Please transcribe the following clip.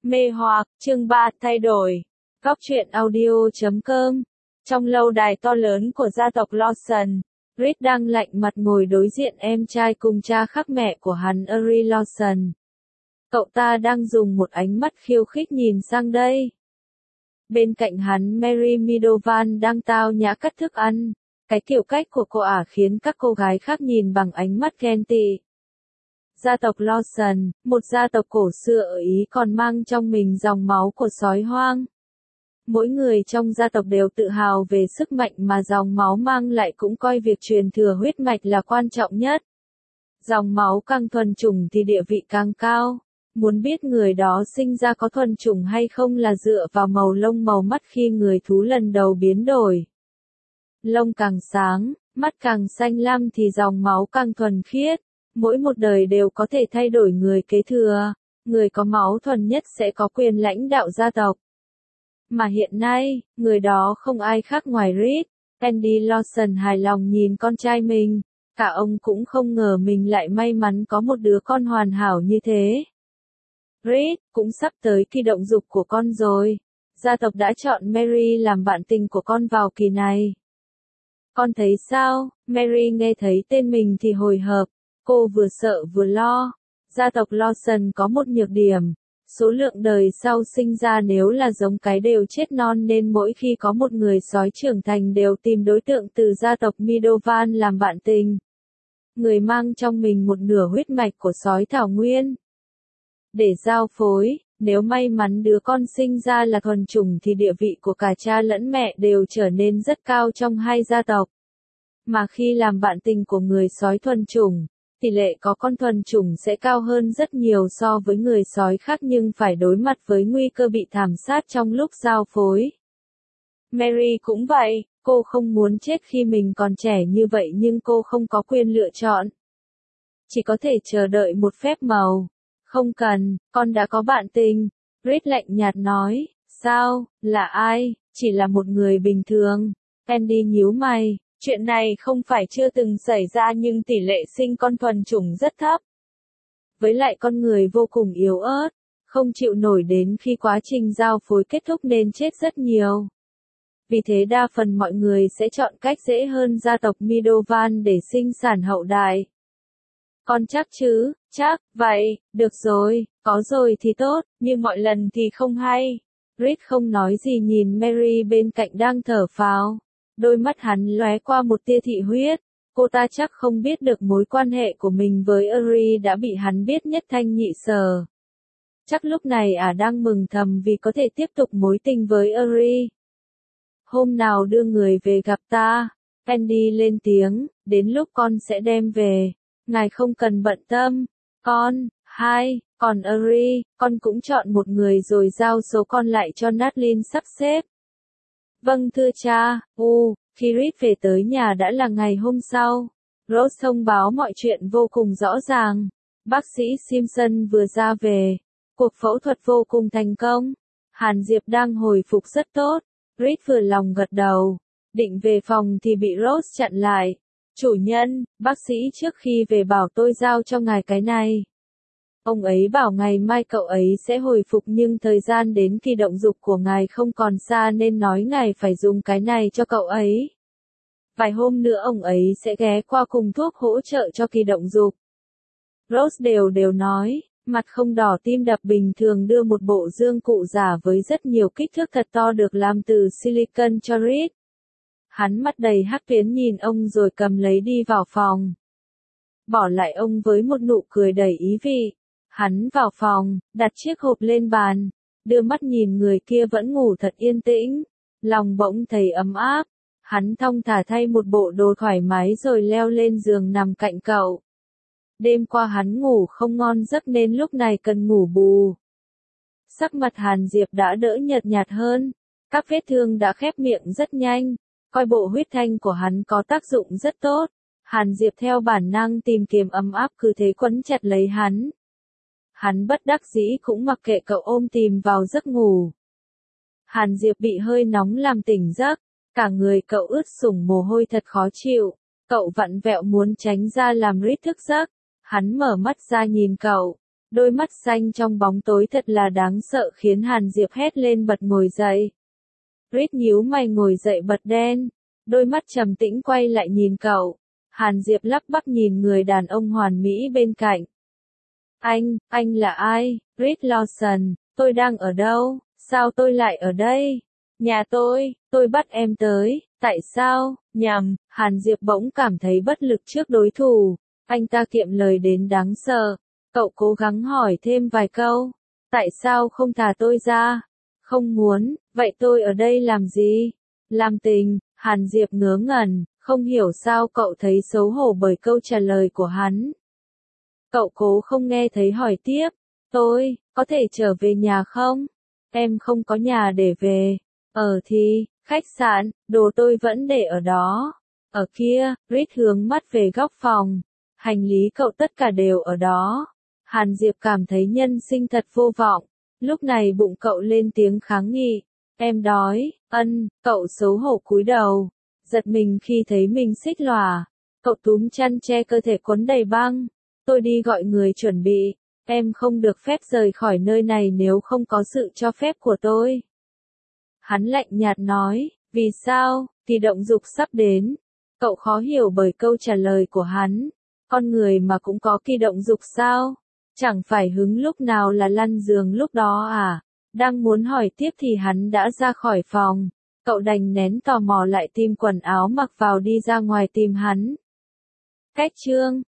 Mê hoặc, chương 3, thay đổi. Góc truyện audio.com. Trong lâu đài to lớn của gia tộc Lawson, Reed đang lạnh mặt ngồi đối diện em trai cùng cha khác mẹ của hắn Erie Lawson. Cậu ta đang dùng một ánh mắt khiêu khích nhìn sang đây. Bên cạnh hắn Mary Meadowan đang tao nhã cắt thức ăn. Cái kiểu cách của cô ả khiến các cô gái khác nhìn bằng ánh mắt ghen tị. Gia tộc Lawson, một gia tộc cổ xưa ở Ý còn mang trong mình dòng máu của sói hoang. Mỗi người trong gia tộc đều tự hào về sức mạnh mà dòng máu mang lại, cũng coi việc truyền thừa huyết mạch là quan trọng nhất. Dòng máu càng thuần chủng thì địa vị càng cao. Muốn biết người đó sinh ra có thuần chủng hay không là dựa vào màu lông màu mắt khi người thú lần đầu biến đổi. Lông càng sáng, mắt càng xanh lam thì dòng máu càng thuần khiết. Mỗi một đời đều có thể thay đổi người kế thừa, người có máu thuần nhất sẽ có quyền lãnh đạo gia tộc. Mà hiện nay, người đó không ai khác ngoài Reed. Andy Lawson hài lòng nhìn con trai mình, cả ông cũng không ngờ mình lại may mắn có một đứa con hoàn hảo như thế. Reed, cũng sắp tới kỳ động dục của con rồi. Gia tộc đã chọn Mary làm bạn tình của con vào kỳ này. Con thấy sao? Mary nghe thấy tên mình thì hồi hộp. Cô vừa sợ vừa lo. Gia tộc Lawson có một nhược điểm. Số lượng đời sau sinh ra nếu là giống cái đều chết non, nên mỗi khi có một người sói trưởng thành đều tìm đối tượng từ gia tộc Meadowan làm bạn tình. Người mang trong mình một nửa huyết mạch của sói thảo nguyên. Để giao phối, nếu may mắn đứa con sinh ra là thuần chủng thì địa vị của cả cha lẫn mẹ đều trở nên rất cao trong hai gia tộc. Mà khi làm bạn tình của người sói thuần chủng, tỷ lệ có con thuần chủng sẽ cao hơn rất nhiều so với người sói khác, nhưng phải đối mặt với nguy cơ bị thảm sát trong lúc giao phối. Mary cũng vậy, cô không muốn chết khi mình còn trẻ như vậy nhưng cô không có quyền lựa chọn. Chỉ có thể chờ đợi một phép màu. Không cần, con đã có bạn tình. Reed lạnh nhạt nói. Sao, là ai? Chỉ là một người bình thường. Andy nhíu mày. Chuyện này không phải chưa từng xảy ra nhưng tỷ lệ sinh con thuần chủng rất thấp. Với lại con người vô cùng yếu ớt, không chịu nổi đến khi quá trình giao phối kết thúc nên chết rất nhiều. Vì thế đa phần mọi người sẽ chọn cách dễ hơn gia tộc Meadowan để sinh sản hậu đại. Con chắc chứ? Chắc, vậy, được rồi, có rồi thì tốt, nhưng mọi lần thì không hay. Reed không nói gì nhìn Mary bên cạnh đang thở phào. Đôi mắt hắn lóe qua một tia thị huyết. Cô ta chắc không biết được mối quan hệ của mình với Erie đã bị hắn biết nhất thanh nhị sở. Chắc lúc này đang mừng thầm vì có thể tiếp tục mối tình với Erie. Hôm nào đưa người về gặp ta. Andy lên tiếng, đến lúc con sẽ đem về. Ngài không cần bận tâm. Con, còn Erie, con cũng chọn một người rồi giao số con lại cho Nadine sắp xếp. Vâng thưa cha. Khi Reed về tới nhà đã là ngày hôm sau. Rose thông báo mọi chuyện vô cùng rõ ràng. Bác sĩ Simpson vừa ra về. Cuộc phẫu thuật vô cùng thành công. Hàn Diệp đang hồi phục rất tốt. Reed vừa lòng gật đầu. Định về phòng thì bị Rose chặn lại. Chủ nhân, bác sĩ trước khi về bảo tôi giao cho ngài cái này. Ông ấy bảo ngày mai cậu ấy sẽ hồi phục nhưng thời gian đến kỳ động dục của ngài không còn xa nên nói ngài phải dùng cái này cho cậu ấy. Vài hôm nữa ông ấy sẽ ghé qua cùng thuốc hỗ trợ cho kỳ động dục. Rose đều nói, mặt không đỏ tim đập bình thường đưa một bộ dương cụ giả với rất nhiều kích thước thật to được làm từ silicon cho Reed. Hắn mắt đầy hắc tuyến nhìn ông rồi cầm lấy đi vào phòng. Bỏ lại ông với một nụ cười đầy ý vị. Hắn vào phòng, đặt chiếc hộp lên bàn, đưa mắt nhìn người kia vẫn ngủ thật yên tĩnh, lòng bỗng thấy ấm áp. Hắn thong thả thay một bộ đồ thoải mái rồi leo lên giường nằm cạnh cậu. Đêm qua hắn ngủ không ngon giấc nên lúc này cần ngủ bù. Sắc mặt Hàn Diệp đã đỡ nhợt nhạt hơn, các vết thương đã khép miệng rất nhanh, coi bộ huyết thanh của hắn có tác dụng rất tốt. Hàn Diệp theo bản năng tìm kiếm ấm áp cứ thế quấn chặt lấy hắn. Hắn bất đắc dĩ cũng mặc kệ cậu ôm tìm vào giấc ngủ. Hàn Diệp bị hơi nóng làm tỉnh giấc, cả người cậu ướt sũng mồ hôi thật khó chịu. Cậu vặn vẹo muốn tránh ra làm Reed thức giấc. Hắn mở mắt ra nhìn cậu, Đôi mắt xanh trong bóng tối thật là đáng sợ khiến Hàn Diệp hét lên bật ngồi dậy. Reed nhíu mày ngồi dậy bật đen, đôi mắt trầm tĩnh quay lại nhìn cậu. Hàn Diệp lắp bắp nhìn người đàn ông hoàn mỹ bên cạnh. Anh là ai? Reed Lawson, tôi đang ở đâu? Sao tôi lại ở đây? Nhà tôi bắt em tới, tại sao? Nhầm, Hàn Diệp bỗng cảm thấy bất lực trước đối thủ. Anh ta kiệm lời đến đáng sợ. Cậu cố gắng hỏi thêm vài câu. Tại sao không thả tôi ra? Không muốn, vậy tôi ở đây làm gì? Làm tình, Hàn Diệp ngớ ngẩn, không hiểu sao cậu thấy xấu hổ bởi câu trả lời của hắn. Cậu cố không nghe thấy hỏi tiếp. Tôi, có thể trở về nhà không? Em không có nhà để về. Thì, khách sạn, đồ tôi vẫn để ở đó. Ở kia, Reed hướng mắt về góc phòng. Hành lý cậu tất cả đều ở đó. Hàn Diệp cảm thấy nhân sinh thật vô vọng. Lúc này bụng cậu lên tiếng kháng nghị. Em đói, cậu xấu hổ cúi đầu. Giật mình khi thấy mình xích lòa. Cậu túm chăn che cơ thể quấn đầy băng. Tôi đi gọi người chuẩn bị. Em không được phép rời khỏi nơi này nếu không có sự cho phép của tôi. Hắn lạnh nhạt nói, vì sao, thì động dục sắp đến. Cậu khó hiểu bởi câu trả lời của hắn. Con người mà cũng có kỳ động dục sao? Chẳng phải hứng lúc nào là lăn giường lúc đó à? Đang muốn hỏi tiếp thì hắn đã ra khỏi phòng. Cậu đành nén tò mò lại tìm quần áo mặc vào đi ra ngoài tìm hắn. Cách chương